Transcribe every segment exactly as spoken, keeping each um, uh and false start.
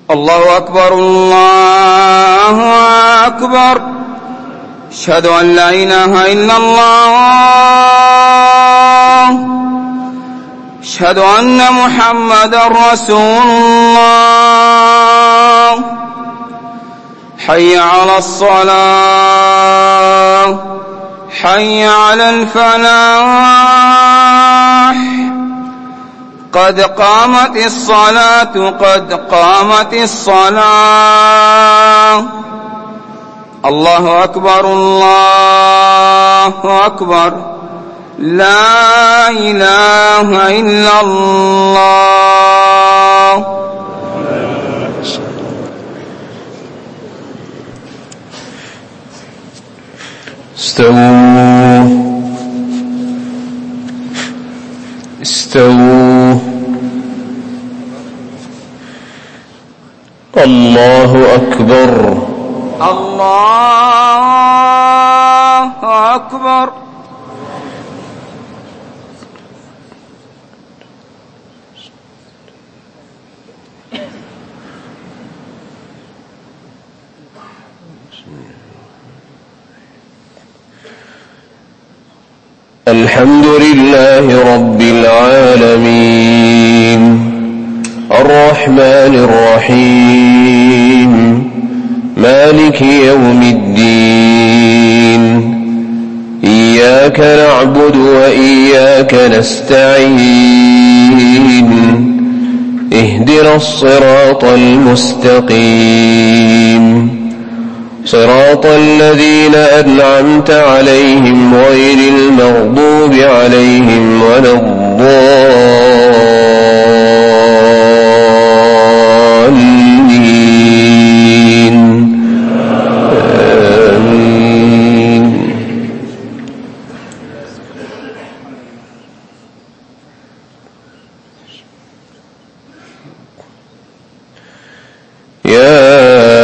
الله أكبر الله أكبر. أشهد أن لا إله إلا الله. أشهد أن محمدا رسول الله. حي على الصلاة، حي على الفلاح، قد قامت الصلاة قد قامت الصلاة. الله أكبر الله أكبر. لا إله إلا الله. استووا استووا. الله أكبر الله أكبر. الحمد لله رب العالمين الرحمن الرحيم مالك يوم الدين. إياك نعبد وإياك نستعين. اهدنا الصراط المستقيم صراط الذين أنعمت عليهم غير المغضوب عليهم ولا الضالين. آمين. يا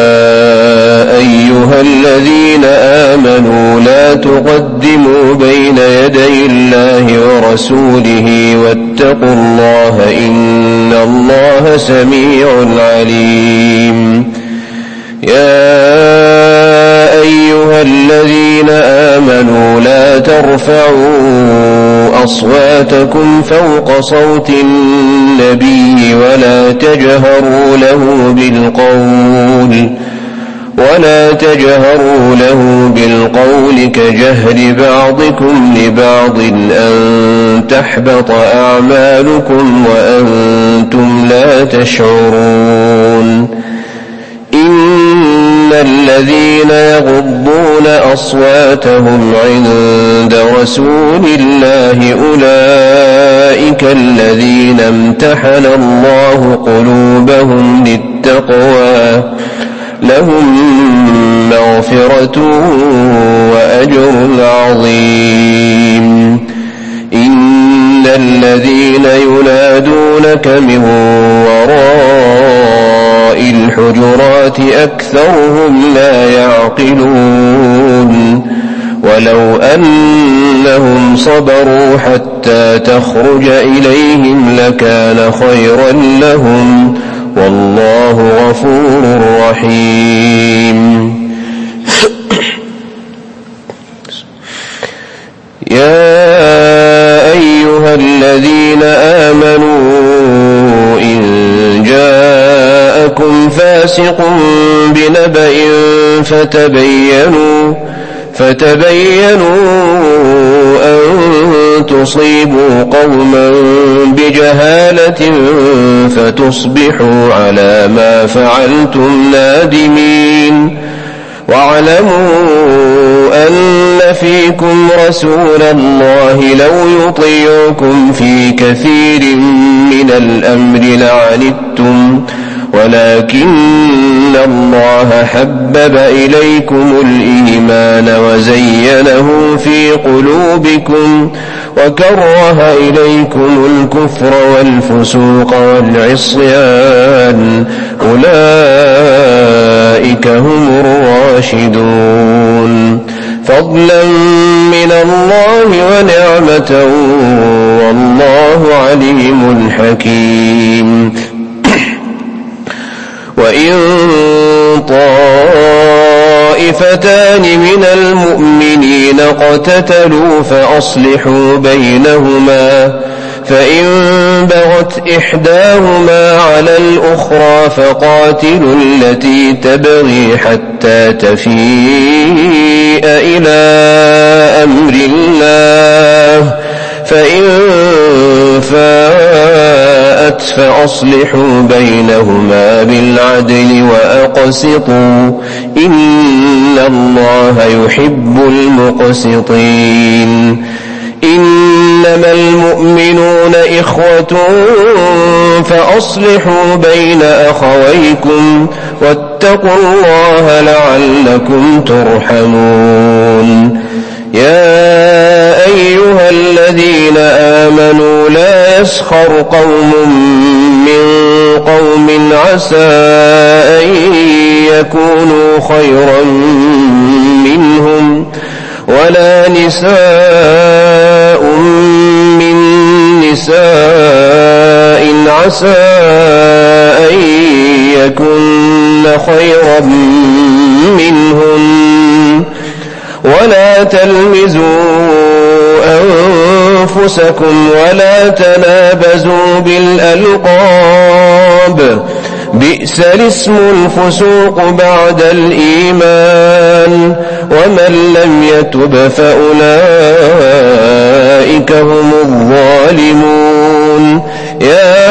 الذين آمنوا لا تقدموا بين يدي الله ورسوله واتقوا الله إن الله سميع عليم. يا أيها الذين آمنوا لا ترفعوا أصواتكم فوق صوت النبي ولا تجهروا له بالقول ولا تجهروا له بالقول كجهر بعضكم لبعض أن تحبط أعمالكم وأنتم لا تشعرون. إن الذين يغضون أصواتهم عند رسول الله أولئك الذين امتحن الله قلوبهم للتقوى لهم مغفرة وأجر عظيم. إن الذين ينادونك من وراء الحجرات أكثرهم لا يعقلون. ولو أنهم صبروا حتى تخرج إليهم لكان خيرا لهم والله غفور رحيم. يا أيها الذين آمنوا إن جاءكم فاسق بنبأ فتبينوا فتبينوا أن تصيبوا قوما بجهالة فتصبحوا على ما فعلتم نادمين. واعلموا أن فيكم رسول الله لو يطيعكم في كثير من الأمر لعنتم ولكن الله حبب إليكم الإيمان وزينه في قلوبكم وكره إليكم الكفر والفسوق والعصيان أولئك هم الراشدون. فضلا من الله ونعمة والله عليم حكيم. وإن طائفتان من المؤمنين اقتتلوا فأصلحوا بينهما فإن بغت إحداهما على الأخرى فقاتلوا التي تبغي حتى تفيء إلى أمر الله فإن فاءت فأصلحوا بينهما بالعدل وأقسطوا إن الله يحب المقسطين إنما المؤمنون إخوة فأصلحوا بين أخويكم واتقوا الله لعلكم ترحمون يا أيها الذين آمنوا لا يسخر قوم من قوم عسى أن يكونوا خيرا منهم ولا نساء من نساء عسى أن يكن خيرا منهن ولا تلمزوا أنفسكم ولا تنابزوا بالألقاب بئس الاسم الفسوق بعد الإيمان ومن لم يتب فأولئك هم الظالمون يا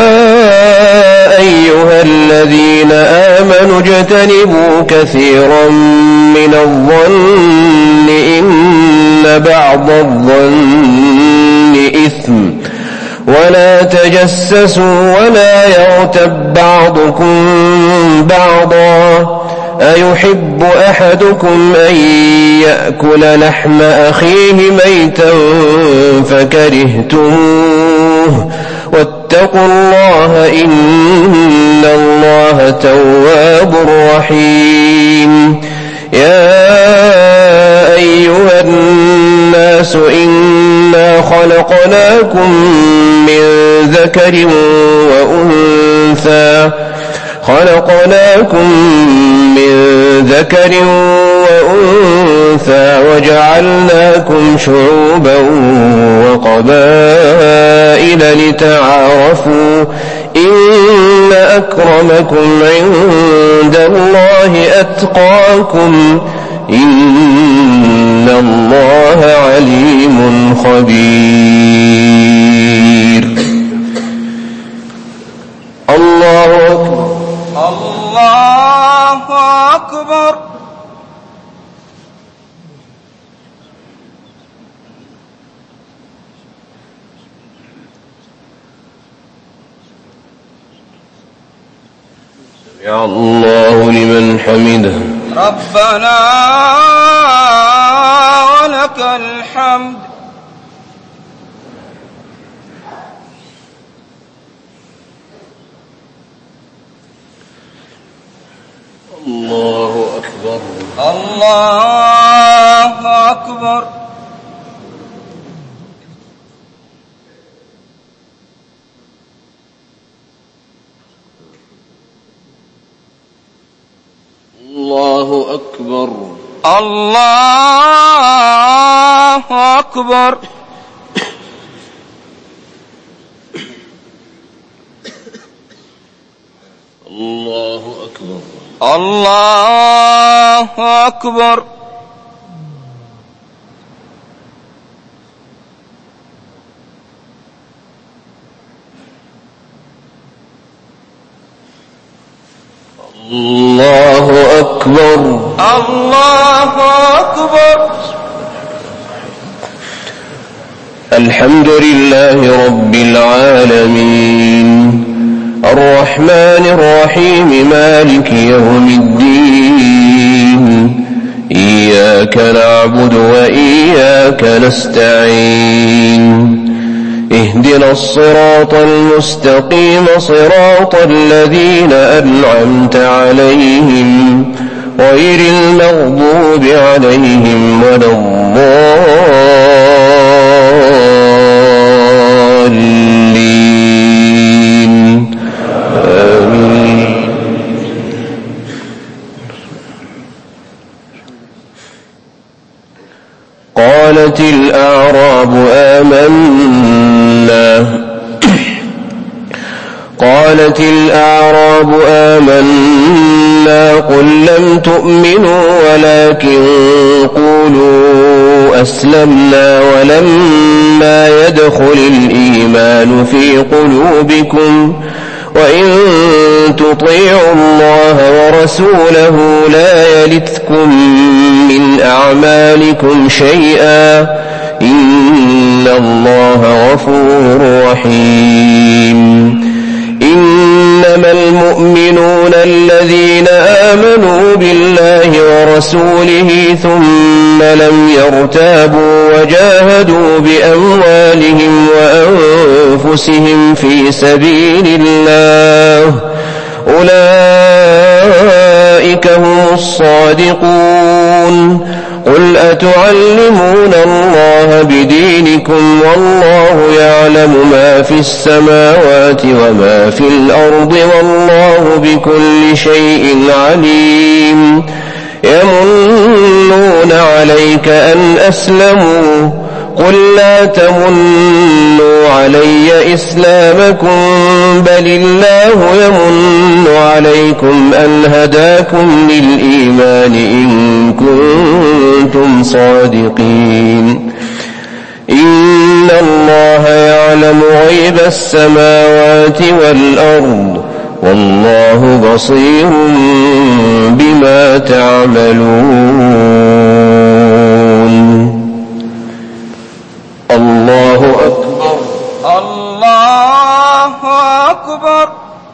أيها الذين آمنوا اجتنبوا كثيرا من الظن إن بعض الظن إثم ولا تجسسوا ولا يغتب بعضكم بعضا أيحب أحدكم أن يأكل لحم أخيه ميتا فكرهتموه واتقوا الله إن الله تواب رحيم يا أيها الناس إنا خلقناكم من ذكر وأنثى خلقناكم من ذكر وأنثى وجعلناكم شعوبا وقبائل لتعارفوا إن أكرمكم عند الله أتقاكم إن الله عليم خبير الله أكبر الله أكبر سمع الله لمن حمده ربنا ولك الحمد الله أكبر الله أكبر الله أكبر الله أكبر الله أكبر الله أكبر الله أكبر الله أكبر الحمد لله رب العالمين الرحمن الرحيم مالك يوم الدين إياك نعبد وإياك نستعين اهدنا الصراط المستقيم صراط الذين أنعمت عليهم غير المغضوب عليهم ولا الضالين آمين قالت الأعراب آمنا قالت الأعراب آمنا قل لم تؤمنوا ولكن قولوا أسلمنا ولما يدخل الإيمان في قلوبكم وإن تطيعوا الله ورسوله لا يلتكم من أعمالكم شيئا إن الله غفور رحيم. إنما المؤمنون الذين آمنوا بالله ورسوله ثم لم يرتابوا وجاهدوا بأموالهم وأنفسهم في سبيل الله أولئك هم الصادقون. قل أتعلمون الله بدينكم والله يعلم ما في السماوات وما في الأرض والله بكل شيء عليم. يمنون عليك أن أسلموا قل لا تمنوا علي إسلامكم بل الله يمن عليكم أن هداكم للإيمان إن كنتم صادقين. إن الله يعلم غيب السماوات والأرض والله بصير بما تعملون. الله أكبر. الله أكبر.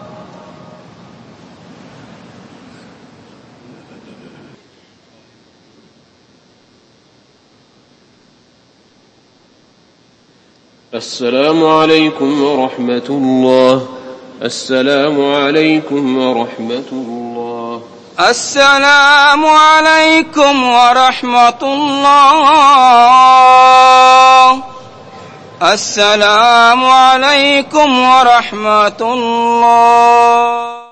السلام عليكم ورحمة الله. السلام عليكم ورحمة الله. السلام عليكم ورحمة الله. السلام عليكم ورحمة الله.